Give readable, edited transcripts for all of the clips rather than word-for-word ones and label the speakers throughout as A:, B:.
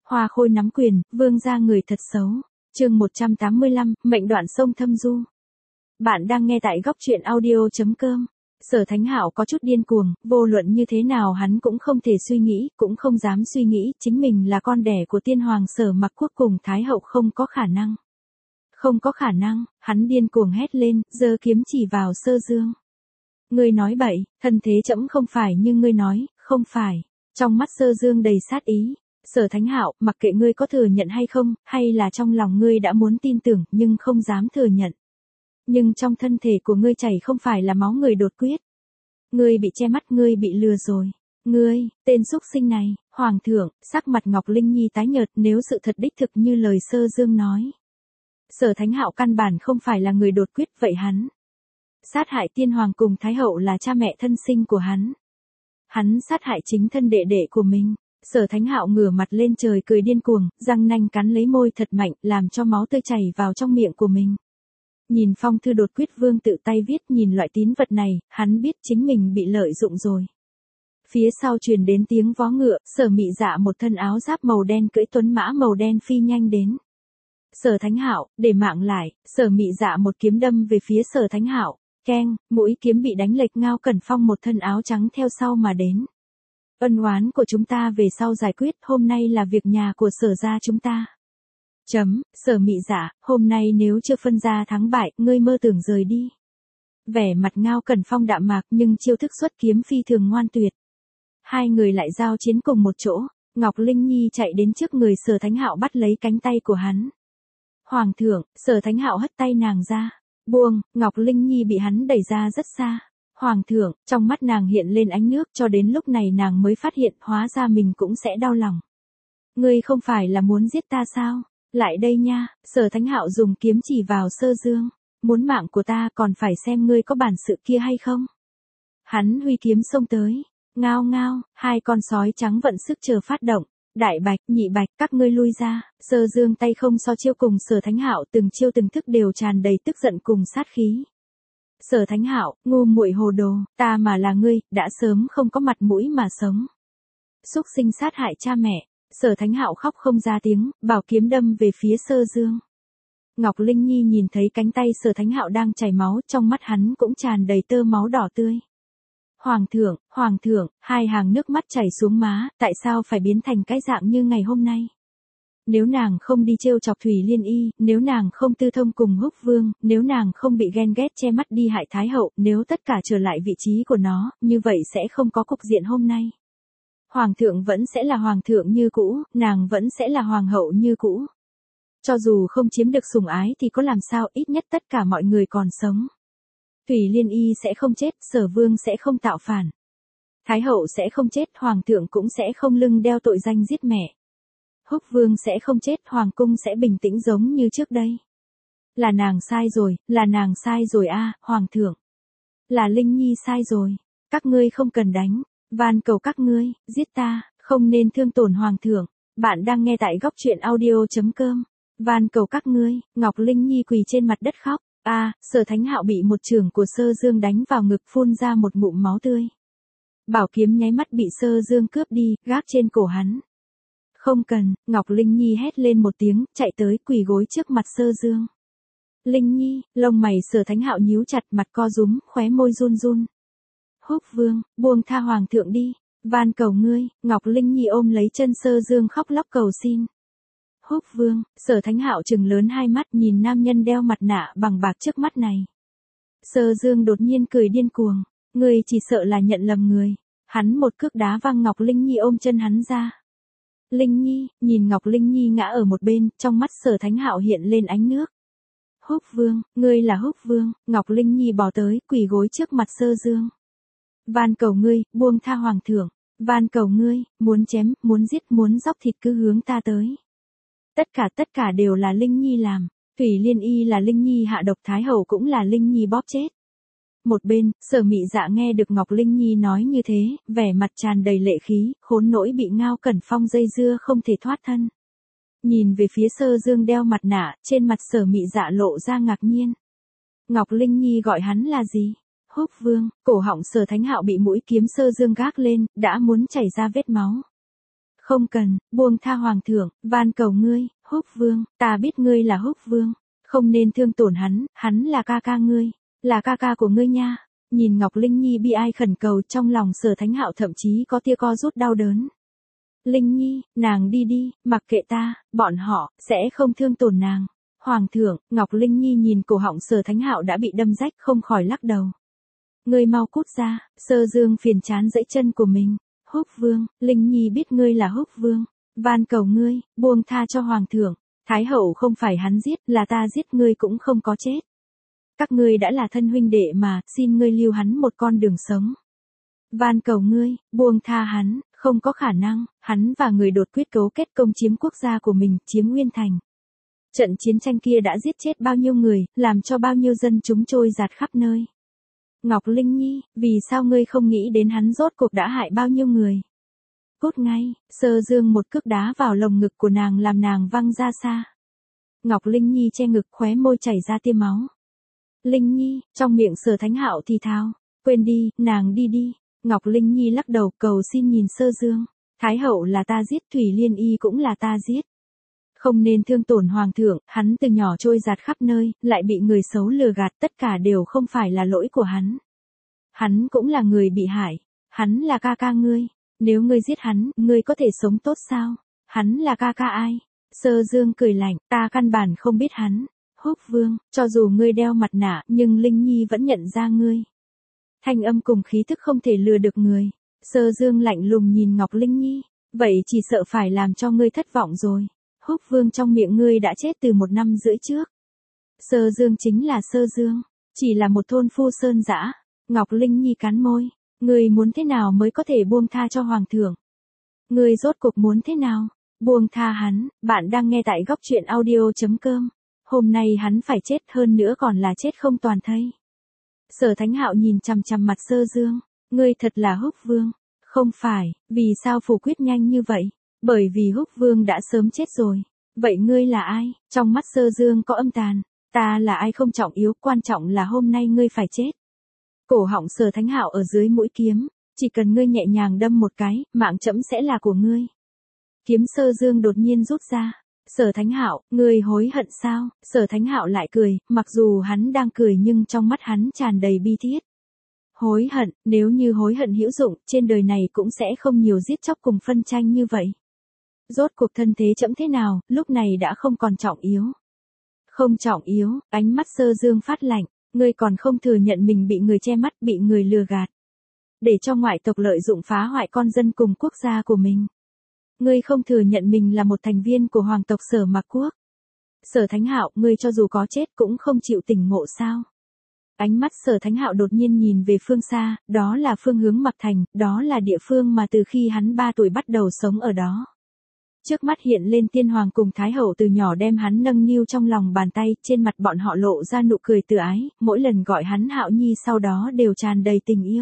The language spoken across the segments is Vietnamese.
A: Hoa Khôi nắm quyền, vương gia người thật xấu. Chương 185, mệnh đoạn sông thâm du. Bạn đang nghe tại góc audio.com. Sở Thánh Hạo có chút điên cuồng, vô luận như thế nào hắn cũng không thể suy nghĩ, cũng không dám suy nghĩ, chính mình là con đẻ của tiên hoàng Sở Mặc Quốc cùng Thái hậu không có khả năng. Không có khả năng, hắn điên cuồng hét lên, giơ kiếm chỉ vào Sơ Dương. Ngươi nói bậy, thân thế trẫm không phải như ngươi nói, không phải. Trong mắt Sơ Dương đầy sát ý. Sở Thánh Hạo, mặc kệ ngươi có thừa nhận hay không, hay là trong lòng ngươi đã muốn tin tưởng nhưng không dám thừa nhận. Nhưng trong thân thể của ngươi chảy không phải là máu người đột quyết. Ngươi bị che mắt, ngươi bị lừa rồi. Ngươi, tên xúc sinh này, hoàng thượng, sắc mặt Ngọc Linh Nhi tái nhợt nếu sự thật đích thực như lời Sơ Dương nói. Sở Thánh Hạo căn bản không phải là người đột quyết, vậy hắn sát hại tiên hoàng cùng Thái hậu là cha mẹ thân sinh của hắn. Hắn sát hại chính thân đệ đệ của mình. Sở Thánh Hạo ngửa mặt lên trời cười điên cuồng, răng nanh cắn lấy môi thật mạnh, làm cho máu tươi chảy vào trong miệng của mình. Nhìn phong thư đột quyết vương tự tay viết, nhìn loại tín vật này, hắn biết chính mình bị lợi dụng rồi. Phía sau truyền đến tiếng vó ngựa, Sở Mị Dạ một thân áo giáp màu đen cưỡi tuấn mã màu đen phi nhanh đến. Sở Thánh Hạo, để mạng lại, Sở Mị Dạ một kiếm đâm về phía Sở Thánh Hạo, keng, mũi kiếm bị đánh lệch, Ngao Cẩn Phong một thân áo trắng theo sau mà đến. Ân oán của chúng ta về sau giải quyết, hôm nay là việc nhà của Sở gia chúng ta. Sở Mị Dạ, hôm nay nếu chưa phân ra thắng bại, ngươi mơ tưởng rời đi. Vẻ mặt Ngao Cẩn Phong đạm mạc nhưng chiêu thức xuất kiếm phi thường ngoan tuyệt. Hai người lại giao chiến cùng một chỗ, Ngọc Linh Nhi chạy đến trước người Sở Thánh Hạo bắt lấy cánh tay của hắn. Hoàng thượng, Sở Thánh Hạo hất tay nàng ra. Buông, Ngọc Linh Nhi bị hắn đẩy ra rất xa. Hoàng thượng, trong mắt nàng hiện lên ánh nước, cho đến lúc này nàng mới phát hiện hóa ra mình cũng sẽ đau lòng. Ngươi không phải là muốn giết ta sao? Lại đây nha, Sở Thánh Hạo dùng kiếm chỉ vào Sơ Dương. Muốn mạng của ta còn phải xem ngươi có bản sự kia hay không? Hắn huy kiếm xông tới. Ngao ngao, hai con sói trắng vận sức chờ phát động. Đại Bạch, Nhị Bạch, các ngươi lui ra. Sơ Dương tay không so chiêu cùng Sở Thánh Hạo, từng chiêu từng thức đều tràn đầy tức giận cùng sát khí. Sở Thánh Hạo, ngu muội hồ đồ, ta mà là ngươi, đã sớm không có mặt mũi mà sống. Xúc sinh sát hại cha mẹ. Sở Thánh Hạo khóc không ra tiếng, bảo kiếm đâm về phía Sơ Dương. Ngọc Linh Nhi nhìn thấy cánh tay Sở Thánh Hạo đang chảy máu, trong mắt hắn cũng tràn đầy tơ máu đỏ tươi. Hoàng thượng, hai hàng nước mắt chảy xuống má, tại sao phải biến thành cái dạng như ngày hôm nay? Nếu nàng không đi trêu chọc Thủy Liên Y, nếu nàng không tư thông cùng Húc Vương, nếu nàng không bị ghen ghét che mắt đi hại Thái hậu, nếu tất cả trở lại vị trí của nó, như vậy sẽ không có cục diện hôm nay. Hoàng thượng vẫn sẽ là hoàng thượng như cũ, nàng vẫn sẽ là hoàng hậu như cũ. Cho dù không chiếm được sủng ái thì có làm sao, ít nhất tất cả mọi người còn sống. Thủy Liên Y sẽ không chết, Sở Vương sẽ không tạo phản. Thái hậu sẽ không chết, hoàng thượng cũng sẽ không lưng đeo tội danh giết mẹ. Húc Vương sẽ không chết, hoàng cung sẽ bình tĩnh giống như trước đây. Là nàng sai rồi a, hoàng thượng. Là Linh Nhi sai rồi. Các ngươi không cần đánh, van cầu các ngươi, giết ta, không nên thương tổn hoàng thượng. Bạn đang nghe tại góc audio.com. Van cầu các ngươi, Ngọc Linh Nhi quỳ trên mặt đất khóc. Sở Thánh Hạo bị một chưởng của Sơ Dương đánh vào ngực, phun ra một ngụm máu tươi. Bảo kiếm nháy mắt bị Sơ Dương cướp đi, gác trên cổ hắn. Không cần, Ngọc Linh Nhi hét lên một tiếng, chạy tới quỳ gối trước mặt Sơ Dương. Linh Nhi, lông mày Sở Thánh Hạo nhíu chặt, mặt co rúm, khóe môi run run. Húc Vương, buông tha hoàng thượng đi, van cầu ngươi. Ngọc Linh Nhi ôm lấy chân Sơ Dương khóc lóc cầu xin. Húc Vương, Sở Thánh Hạo trừng lớn hai mắt nhìn nam nhân đeo mặt nạ bằng bạc trước mắt này. Sơ Dương đột nhiên cười điên cuồng, ngươi chỉ sợ là nhận lầm người. Hắn một cước đá văng Ngọc Linh Nhi ôm chân hắn ra. Linh Nhi, nhìn Ngọc Linh Nhi ngã ở một bên, trong mắt Sở Thánh Hạo hiện lên ánh nước. Húc Vương, ngươi là Húc Vương. Ngọc Linh Nhi bò tới, quỳ gối trước mặt Sơ Dương. Van cầu ngươi, buông tha hoàng thượng. Van cầu ngươi, muốn chém, muốn giết, muốn dóc thịt cứ hướng ta tới. Tất cả đều là Linh Nhi làm. Thủy Liên Y là Linh Nhi hạ độc, Thái hậu cũng là Linh Nhi bóp chết. Một bên, Sở Mị Dạ nghe được Ngọc Linh Nhi nói như thế, vẻ mặt tràn đầy lệ khí, khốn nỗi bị Ngao Cẩn Phong dây dưa không thể thoát thân. Nhìn về phía Sơ Dương đeo mặt nạ, trên mặt Sở Mị Dạ lộ ra ngạc nhiên. Ngọc Linh Nhi gọi hắn là gì? Húc Vương. Cổ họng Sở Thánh Hạo bị mũi kiếm Sơ Dương gác lên, đã muốn chảy ra vết máu. không cần, buông tha hoàng thượng, van cầu ngươi, Húc Vương, ta biết ngươi là Húc Vương, không nên thương tổn hắn là ca ca ngươi, là ca ca của ngươi nha. Nhìn Ngọc Linh Nhi bi ai khẩn cầu, trong lòng Sở Thánh Hạo thậm chí có tia co rút đau đớn. Linh Nhi, nàng đi đi, mặc kệ ta, bọn họ sẽ không thương tổn nàng. Hoàng thượng, Ngọc Linh Nhi nhìn cổ họng Sở Thánh Hạo đã bị đâm rách không khỏi lắc đầu. Ngươi mau cút ra, Sơ Dương phiền chán dẫy chân của mình. Húc Vương, Linh Nhi biết ngươi là Húc Vương, van cầu ngươi, buông tha cho hoàng thượng. Thái hậu không phải hắn giết, là ta giết, ngươi cũng không có chết. Các ngươi đã là thân huynh đệ mà, xin ngươi lưu hắn một con đường sống. Van cầu ngươi, buông tha hắn, không có khả năng, hắn và người đột quyết cấu kết công chiếm quốc gia của mình, chiếm Nguyên Thành. Trận chiến tranh kia đã giết chết bao nhiêu người, làm cho bao nhiêu dân chúng trôi dạt khắp nơi. Ngọc Linh Nhi, vì sao ngươi không nghĩ đến hắn rốt cuộc đã hại bao nhiêu người? Cút ngay, Sơ Dương một cước đá vào lồng ngực của nàng làm nàng văng ra xa. Ngọc Linh Nhi che ngực khóe môi chảy ra tia máu. Linh Nhi, trong miệng Sở Thánh Hạo thì thào, quên đi, nàng đi đi. Ngọc Linh Nhi lắc đầu cầu xin nhìn Sơ Dương. Thái hậu là ta giết, Thủy Liên Y cũng là ta giết. Không nên thương tổn hoàng thượng, hắn từ nhỏ trôi dạt khắp nơi, lại bị người xấu lừa gạt, tất cả đều không phải là lỗi của hắn. Hắn cũng là người bị hại, hắn là ca ca ngươi, nếu ngươi giết hắn, ngươi có thể sống tốt sao? Hắn là ca ca ai? Sơ Dương cười lạnh, ta căn bản không biết hắn. Húc Vương, cho dù ngươi đeo mặt nạ, nhưng Linh Nhi vẫn nhận ra ngươi. Thanh âm cùng khí thức không thể lừa được người. Sơ Dương lạnh lùng nhìn Ngọc Linh Nhi, vậy chỉ sợ phải làm cho ngươi thất vọng rồi. Húc Vương trong miệng ngươi đã chết từ 1 năm rưỡi trước. Sơ Dương chính là Sơ Dương, chỉ là một thôn phu sơn dã. Ngọc Linh Nhi cắn môi, ngươi muốn thế nào mới có thể buông tha cho hoàng thượng? Ngươi rốt cuộc muốn thế nào? Buông tha hắn, bạn đang nghe tại góc truyện audio.com. Hôm nay hắn phải chết, hơn nữa còn là chết không toàn thây. Sở Thánh Hạo nhìn chằm chằm mặt Sơ Dương, ngươi thật là Húc Vương. Không phải, vì sao phủ quyết nhanh như vậy? Bởi vì Húc Vương đã sớm chết rồi. Vậy ngươi là ai? Trong mắt Sơ Dương có âm tàn. Ta là ai không trọng yếu, quan trọng là hôm nay ngươi phải chết. Cổ họng Sở Thánh Hạo ở dưới mũi kiếm, chỉ cần ngươi nhẹ nhàng đâm một cái, mạng trẫm sẽ là của ngươi. Kiếm Sơ Dương đột nhiên rút ra. Sở Thánh Hạo, ngươi hối hận sao? Sở Thánh Hạo lại cười, mặc dù hắn đang cười nhưng trong mắt hắn tràn đầy bi thiết. Hối hận, nếu như hối hận hữu dụng, trên đời này cũng sẽ không nhiều giết chóc cùng phân tranh như vậy. Rốt cuộc thân thế trẫm thế nào, lúc này đã không còn trọng yếu. Không trọng yếu, ánh mắt Sơ Dương phát lạnh, ngươi còn không thừa nhận mình bị người che mắt, bị người lừa gạt. Để cho ngoại tộc lợi dụng phá hoại con dân cùng quốc gia của mình. Ngươi không thừa nhận mình là một thành viên của hoàng tộc Sở Mạc Quốc. Sở Thánh Hạo, ngươi cho dù có chết cũng không chịu tỉnh ngộ sao? Ánh mắt Sở Thánh Hạo đột nhiên nhìn về phương xa, đó là phương hướng Mạc Thành, đó là địa phương mà từ khi hắn 3 tuổi bắt đầu sống ở đó. Trước mắt hiện lên tiên hoàng cùng thái hậu từ nhỏ đem hắn nâng niu trong lòng bàn tay, trên mặt bọn họ lộ ra nụ cười từ ái, mỗi lần gọi hắn Hạo Nhi sau đó đều tràn đầy tình yêu.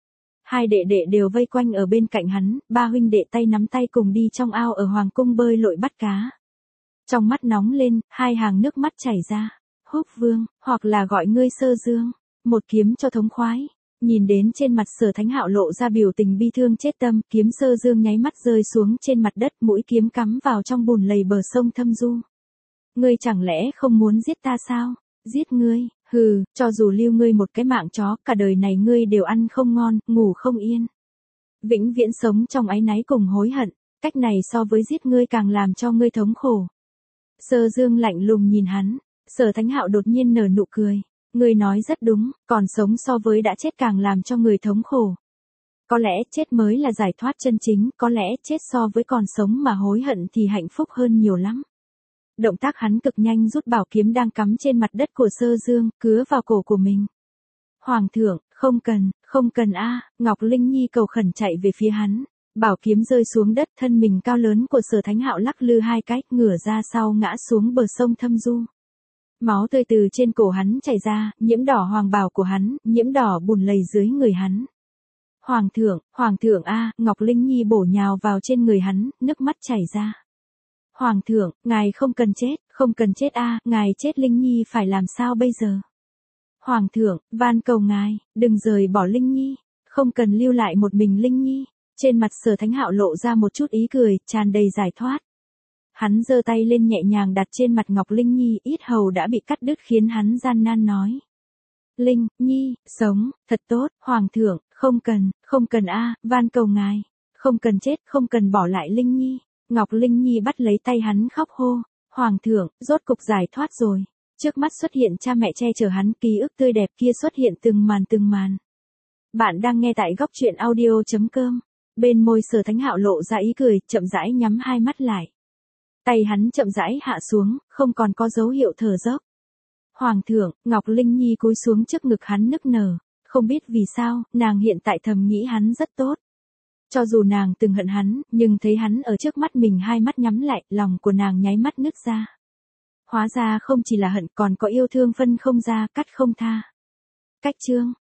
A: Hai đệ đệ đều vây quanh ở bên cạnh hắn, 3 huynh đệ tay nắm tay cùng đi trong ao ở hoàng cung bơi lội bắt cá. Trong mắt nóng lên, 2 hàng nước mắt chảy ra. Húc Vương, hoặc là gọi ngươi Sơ Dương, một kiếm cho thống khoái. Nhìn đến trên mặt Sở Thánh Hạo lộ ra biểu tình bi thương chết tâm, kiếm Sơ Dương nháy mắt rơi xuống trên mặt đất, mũi kiếm cắm vào trong bùn lầy bờ sông thâm du. Ngươi chẳng lẽ không muốn giết ta sao? Giết ngươi, hừ, cho dù lưu ngươi một cái mạng chó, cả đời này ngươi đều ăn không ngon, ngủ không yên. Vĩnh viễn sống trong áy náy cùng hối hận, cách này so với giết ngươi càng làm cho ngươi thống khổ. Sơ Dương lạnh lùng nhìn hắn, Sở Thánh Hạo đột nhiên nở nụ cười. Ngươi nói rất đúng, còn sống so với đã chết càng làm cho người thống khổ. Có lẽ chết mới là giải thoát chân chính, có lẽ chết so với còn sống mà hối hận thì hạnh phúc hơn nhiều lắm. Động tác hắn cực nhanh rút bảo kiếm đang cắm trên mặt đất của Sơ Dương, cứa vào cổ của mình. Hoàng thượng, không cần a. Ngọc Linh Nhi cầu khẩn chạy về phía hắn. Bảo kiếm rơi xuống đất, thân mình cao lớn của Sở Thánh Hạo lắc lư 2 cái, ngửa ra sau ngã xuống bờ sông thâm du. Máu tươi từ trên cổ hắn chảy ra, nhiễm đỏ hoàng bào của hắn, nhiễm đỏ bùn lầy dưới người hắn. Hoàng thượng a, Ngọc Linh Nhi bổ nhào vào trên người hắn, nước mắt chảy ra. Hoàng thượng, ngài không cần chết a, ngài chết Linh Nhi phải làm sao bây giờ? Hoàng thượng, van cầu ngài, đừng rời bỏ Linh Nhi, không cần lưu lại một mình Linh Nhi. Trên mặt Sở Thánh Hạo lộ ra một chút ý cười, tràn đầy giải thoát. Hắn giơ tay lên nhẹ nhàng đặt trên mặt Ngọc Linh Nhi, yết hầu đã bị cắt đứt khiến hắn gian nan nói. Linh Nhi, sống, thật tốt, Hoàng thượng, không cần van cầu ngài. Không cần chết, không cần bỏ lại Linh Nhi. Ngọc Linh Nhi bắt lấy tay hắn khóc hô. Hoàng thượng, rốt cục giải thoát rồi. Trước mắt xuất hiện cha mẹ che chở hắn, ký ức tươi đẹp kia xuất hiện từng màn. Bạn đang nghe tại góc truyện audio.com. Bên môi Sở Thánh Hạo lộ ra ý cười, chậm rãi nhắm hai mắt lại. Tay hắn chậm rãi hạ xuống, không còn có dấu hiệu thở dốc. Hoàng thượng, Ngọc Linh Nhi cúi xuống trước ngực hắn nức nở. Không biết vì sao, nàng hiện tại thầm nghĩ hắn rất tốt. Cho dù nàng từng hận hắn, nhưng thấy hắn ở trước mắt mình hai mắt nhắm lại, lòng của nàng nháy mắt nứt ra. Hóa ra không chỉ là hận còn có yêu thương phân không ra, cắt không tha. Cách chương